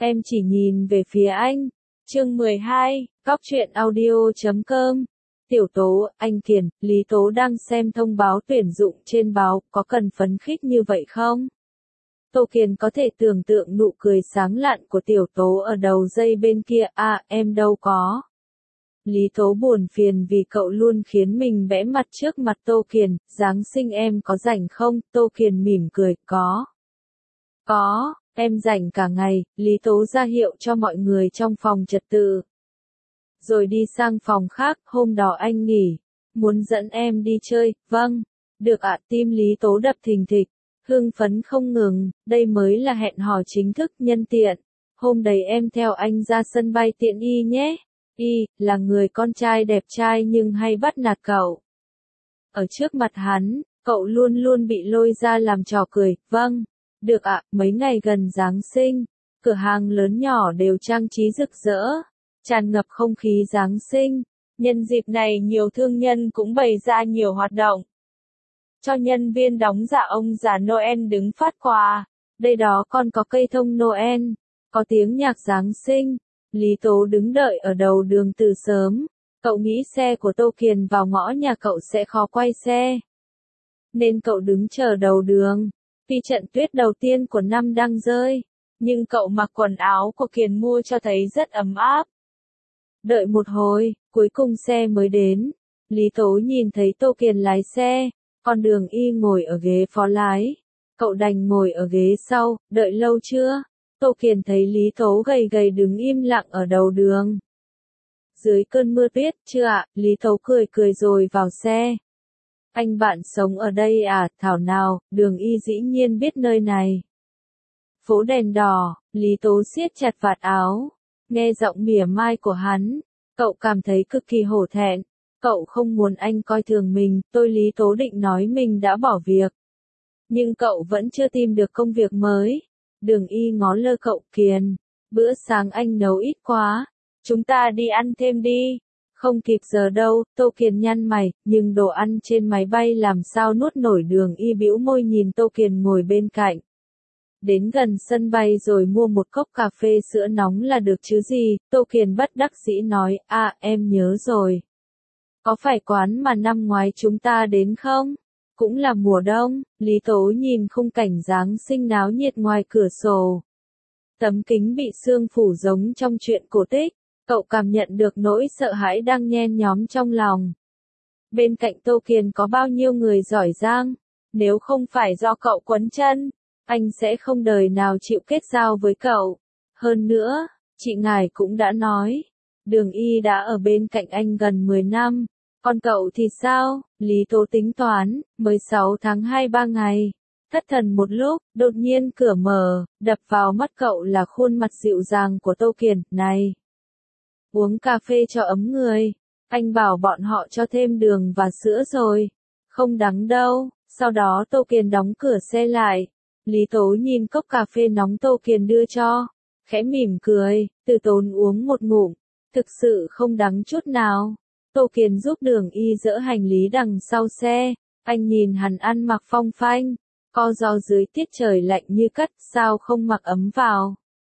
Em chỉ nhìn về phía anh. Chương 12, Cóc truyện audio.com. Tiểu Tố, anh Kiền, Lý Tố đang xem thông báo tuyển dụng trên báo, có cần phấn khích như vậy không? Tô Kiền có thể tưởng tượng nụ cười sáng lạn của Tiểu Tố ở đầu dây bên kia, em đâu có. Lý Tố buồn phiền vì cậu luôn khiến mình bẽ mặt trước mặt Tô Kiền, Giáng sinh em có rảnh không? Tô Kiền mỉm cười, có. Có, em rảnh cả ngày, Lý Tố ra hiệu cho mọi người trong phòng trật tự. Rồi đi sang phòng khác, hôm đó anh nghỉ. Muốn dẫn em đi chơi, vâng. Được ạ, tim Lý Tố đập thình thịch. Hưng phấn không ngừng, đây mới là hẹn hò chính thức nhân tiện. Hôm đấy em theo anh ra sân bay tiện Y nhé. Y, là người con trai đẹp trai nhưng hay bắt nạt cậu. Ở trước mặt hắn, cậu luôn luôn bị lôi ra làm trò cười, vâng. Được ạ, mấy ngày gần Giáng sinh, cửa hàng lớn nhỏ đều trang trí rực rỡ, tràn ngập không khí Giáng sinh. Nhân dịp này nhiều thương nhân cũng bày ra nhiều hoạt động. Cho nhân viên đóng giả ông già Noel đứng phát quà. Đây đó còn có cây thông Noel, có tiếng nhạc Giáng sinh. Lý Tố đứng đợi ở đầu đường từ sớm. Cậu nghĩ xe của Tô Kiền vào ngõ nhà cậu sẽ khó quay xe, nên cậu đứng chờ đầu đường. Vì trận tuyết đầu tiên của năm đang rơi, nhưng cậu mặc quần áo của Kiền mua cho thấy rất ấm áp. Đợi một hồi, cuối cùng xe mới đến. Lý Tố nhìn thấy Tô Kiền lái xe, còn Đường Y ngồi ở ghế phó lái. Cậu đành ngồi ở ghế sau, đợi lâu chưa? Tô Kiền thấy Lý Tố gầy gầy đứng im lặng ở đầu đường. Dưới cơn mưa tuyết, chưa ạ? Lý Tố cười cười rồi vào xe. Anh bạn sống ở đây à? Thảo nào, Đường Y dĩ nhiên biết nơi này. Phố đèn đỏ, Lý Tố siết chặt vạt áo. Nghe giọng mỉa mai của hắn, cậu cảm thấy cực kỳ hổ thẹn. Cậu không muốn anh coi thường mình, Lý Tố định nói mình đã bỏ việc. Nhưng cậu vẫn chưa tìm được công việc mới. Đường Y ngó lơ cậu, Kiền, bữa sáng anh nấu ít quá, chúng ta đi ăn thêm đi. Không kịp giờ đâu, Tô Kiền nhăn mày, nhưng đồ ăn trên máy bay làm sao nuốt nổi. Đường Y bĩu môi nhìn Tô Kiền ngồi bên cạnh. Đến gần sân bay rồi mua một cốc cà phê sữa nóng là được chứ gì, Tô Kiền bất đắc dĩ nói, em nhớ rồi. Có phải quán mà năm ngoái chúng ta đến không? Cũng là mùa đông. Lý Tố nhìn khung cảnh Giáng sinh náo nhiệt ngoài cửa sổ. Tấm kính bị sương phủ giống trong truyện cổ tích. Cậu cảm nhận được nỗi sợ hãi đang nhen nhóm trong lòng. Bên cạnh Tô Kiền có bao nhiêu người giỏi giang. Nếu không phải do cậu quấn chân, anh sẽ không đời nào chịu kết giao với cậu. Hơn nữa, chị ngài cũng đã nói, Đường Y đã ở bên cạnh anh gần 10 năm. Còn cậu thì sao? Lý Tố tính toán, 16 tháng 2 3 ngày. Thất thần một lúc, đột nhiên cửa mở, đập vào mắt cậu là khuôn mặt dịu dàng của Tô Kiền. Này! Uống cà phê cho ấm người. Anh bảo bọn họ cho thêm đường và sữa rồi. Không đắng đâu. Sau đó Tô Kiền đóng cửa xe lại. Lý Tố nhìn cốc cà phê nóng Tô Kiền đưa cho. Khẽ mỉm cười, từ tốn uống một ngụm. Thực sự không đắng chút nào. Tô Kiền giúp Đường Y dỡ hành lý đằng sau xe. Anh nhìn hắn ăn mặc phong phanh. Co ro dưới tiết trời lạnh như cắt, sao không mặc ấm vào?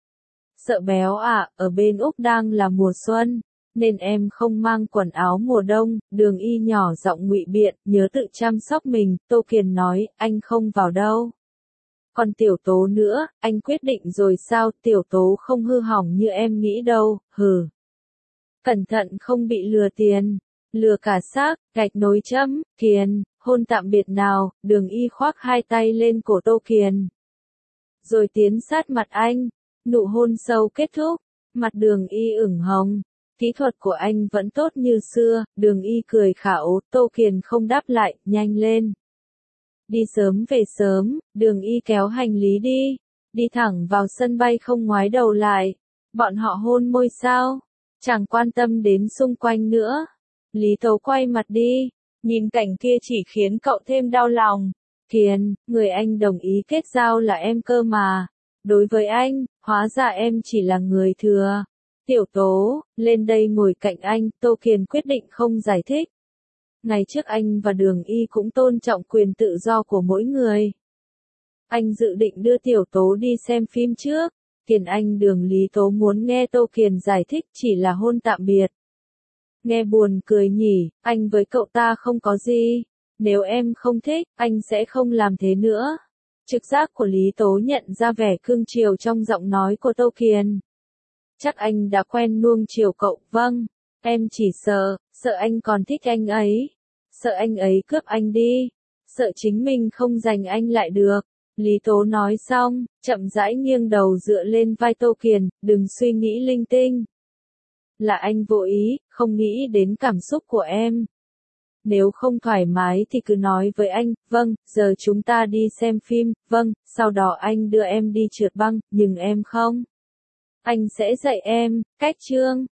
Sợ béo à, ở bên Úc đang là mùa xuân, nên em không mang quần áo mùa đông. Đường Y nhỏ giọng ngụy biện, nhớ tự chăm sóc mình. Tô Kiền nói, anh không vào đâu. Còn Tiểu Tố nữa, anh quyết định rồi sao? Tiểu Tố không hư hỏng như em nghĩ đâu, hừ. Cẩn thận không bị lừa tiền, lừa cả xác, gạch nối chấm. Kiền, hôn tạm biệt nào. Đường Y khoác hai tay lên cổ Tô Kiền, rồi tiến sát mặt anh. Nụ hôn sâu kết thúc, mặt Đường Y ửng hồng. Kỹ thuật của anh vẫn tốt như xưa. Đường Y cười khảo. Tô Kiền không đáp lại, nhanh lên. Đi sớm về sớm. Đường Y kéo hành lý đi, đi thẳng vào sân bay không ngoái đầu lại. Bọn họ hôn môi sao? Chẳng quan tâm đến xung quanh nữa. Lý Tố quay mặt đi, nhìn cảnh kia chỉ khiến cậu thêm đau lòng. Kiền, người anh đồng ý kết giao là em cơ mà. Đối với anh, hóa ra em chỉ là người thừa. Tiểu Tố, lên đây ngồi cạnh anh. Tô Kiền quyết định không giải thích. Ngày trước anh và Đường Y cũng tôn trọng quyền tự do của mỗi người. Anh dự định đưa Tiểu Tố đi xem phim trước, Kiền Anh đường Lý Tố muốn nghe Tô Kiền giải thích chỉ là hôn tạm biệt. Nghe buồn cười nhỉ, anh với cậu ta không có gì. Nếu em không thích, anh sẽ không làm thế nữa. Trực giác của Lý Tố nhận ra vẻ cương chiều trong giọng nói của Tô Kiền. Chắc anh đã quen nuông chiều cậu, vâng. Em chỉ sợ anh còn thích anh ấy. Sợ anh ấy cướp anh đi. Sợ chính mình không giành anh lại được. Lý Tố nói xong, chậm rãi nghiêng đầu dựa lên vai Tô Kiền, đừng suy nghĩ linh tinh. Là anh vô ý, không nghĩ đến cảm xúc của em. Nếu không thoải mái thì cứ nói với anh, vâng, giờ chúng ta đi xem phim, vâng, sau đó anh đưa em đi trượt băng, nhưng em không. Anh sẽ dạy em, cách chương.